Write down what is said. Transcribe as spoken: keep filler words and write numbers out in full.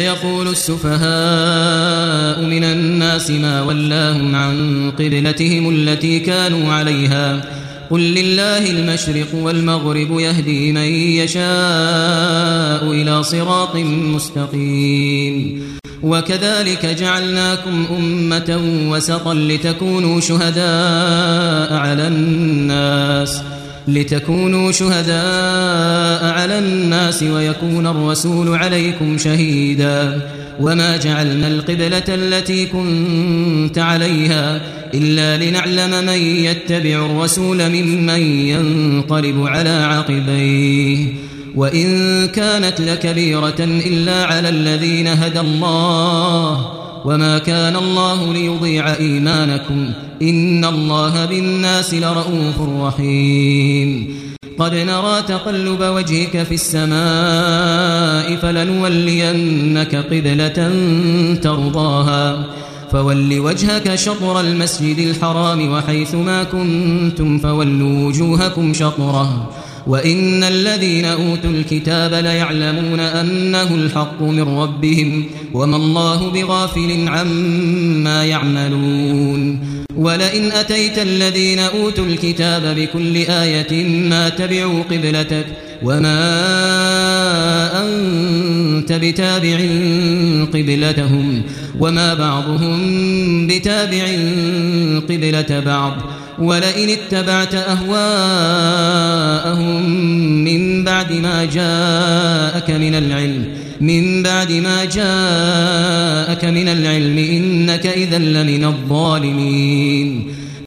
سيقول السفهاء من الناس ما ولاهم عن قبلتهم التي كانوا عليها قل لله المشرق والمغرب يهدي من يشاء إلى صراط مستقيم وكذلك جعلناكم أمة وسطا لتكونوا شهداء على الناس لتكونوا شهداء على الناس ويكون الرسول عليكم شهيدا وما جعلنا القبلة التي كنت عليها إلا لنعلم من يتبع الرسول ممن ينقلب على عقبيه وإن كانت لكبيرة إلا على الذين هدى الله وما كان الله ليضيع إيمانكم إن الله بالناس لرؤوف رحيم قد نرى تقلب وجهك في السماء فلنولينك قبلة ترضاها فول وجهك شطر المسجد الحرام وحيث ما كنتم فولوا وجوهكم شطره وإن الذين أوتوا الكتاب ليعلمون أنه الحق من ربهم وما الله بغافل عما يعملون ولئن أتيت الذين أوتوا الكتاب بكل آية ما تبعوا قبلتك وما أنت بتابع قبلتهم وما بعضهم بتابع قبلة بعض ولئن اتبعت أهواءهم من بعد ما جاءك من العلم من بعد ما جاءك من العلم إنك إذا لمن الظالمين